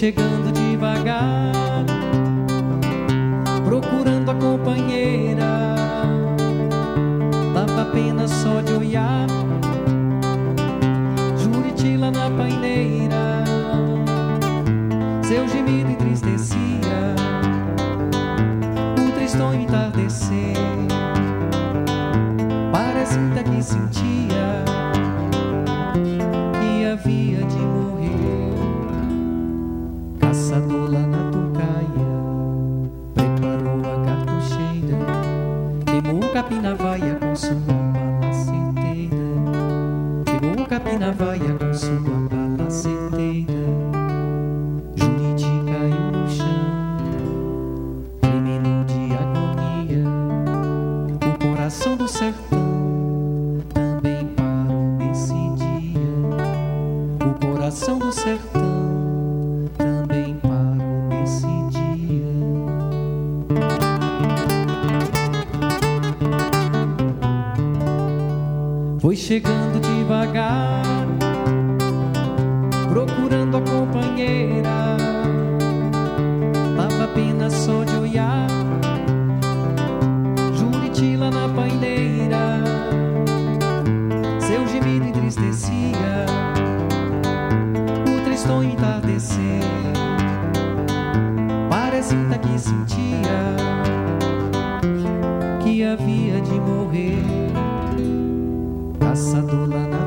chegando devagar, procurando a companheira. Dava pena só de olhar Juritila na paineira. Seu gemido entristecia o tristonho entardecer. Parece até que sentia que havia de morrer. Caçador lá na tocaia preparou a cartucheira, queimou o capim na vaia com sua palaceteira, queimou o capim na vaia com sua palaceteira. Juriti caiu no chão, tremendo de agonia. O coração do sertão também parou nesse dia. O coração do sertão também parou nesse dia. Foi chegando devagar, procurando a companheira. Dava pena só de olhar Juritila na paineira. Seu gemido entristecia o tristonho entardecer. Parece até que sentia que havia de morrer. Caçador lá na